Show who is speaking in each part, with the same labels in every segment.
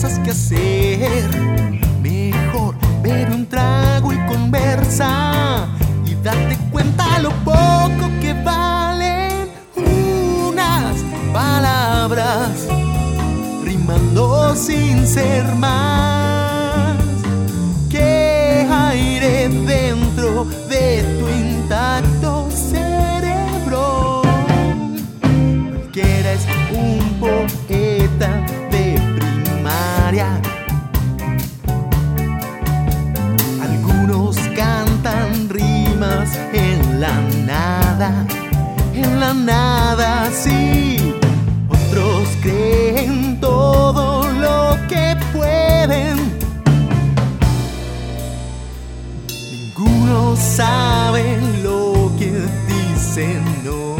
Speaker 1: cosas que hacer. Mejor bebe un trago y conversa y date cuenta lo poco que valen unas palabras rimando sin ser más que aire dentro de tu intacto cerebro. Cualquiera es un poeta de primaria. Algunos cantan rimas en la nada, sí. Otros creen todo lo que pueden. Ninguno sabe lo que dicen, no.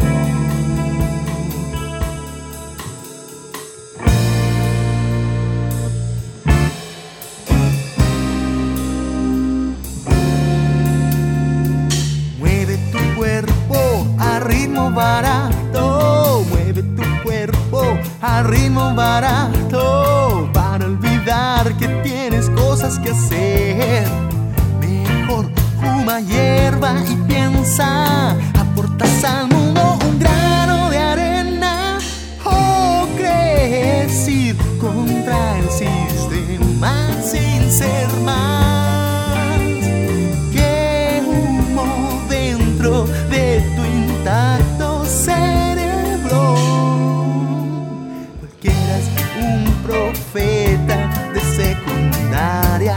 Speaker 1: Mueve tu cuerpo a ritmo barato, mueve tu cuerpo a ritmo barato, para olvidar que tienes cosas que hacer. Mejor fuma hierba y piensa, aportas al mundo un grano de arena. O crees ir contra el sistema sin ser más que humo dentro de tu intacto cerebro. Cualquiera es un profeta de secundaria.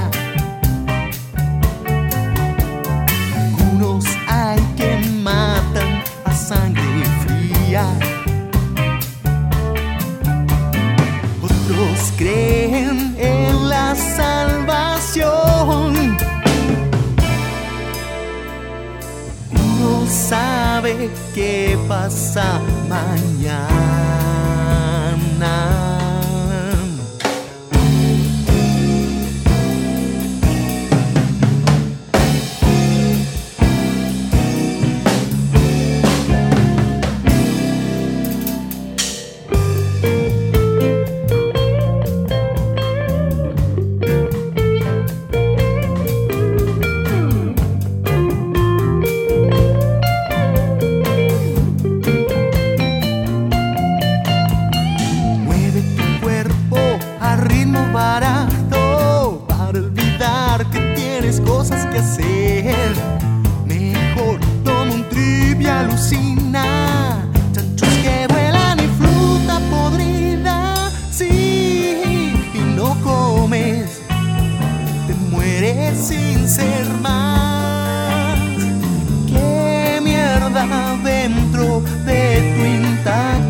Speaker 1: Algunos hay que matan a sangre fría. Otros creen en la salvación. Uno sabe qué pasa mañana. Barato, para olvidar que tienes cosas que hacer. Mejor toma un trip y alucina. Chanchos que vuelan y fruta podrida, sí, y no comes, te mueres sin ser más que mierda dentro de tu intacto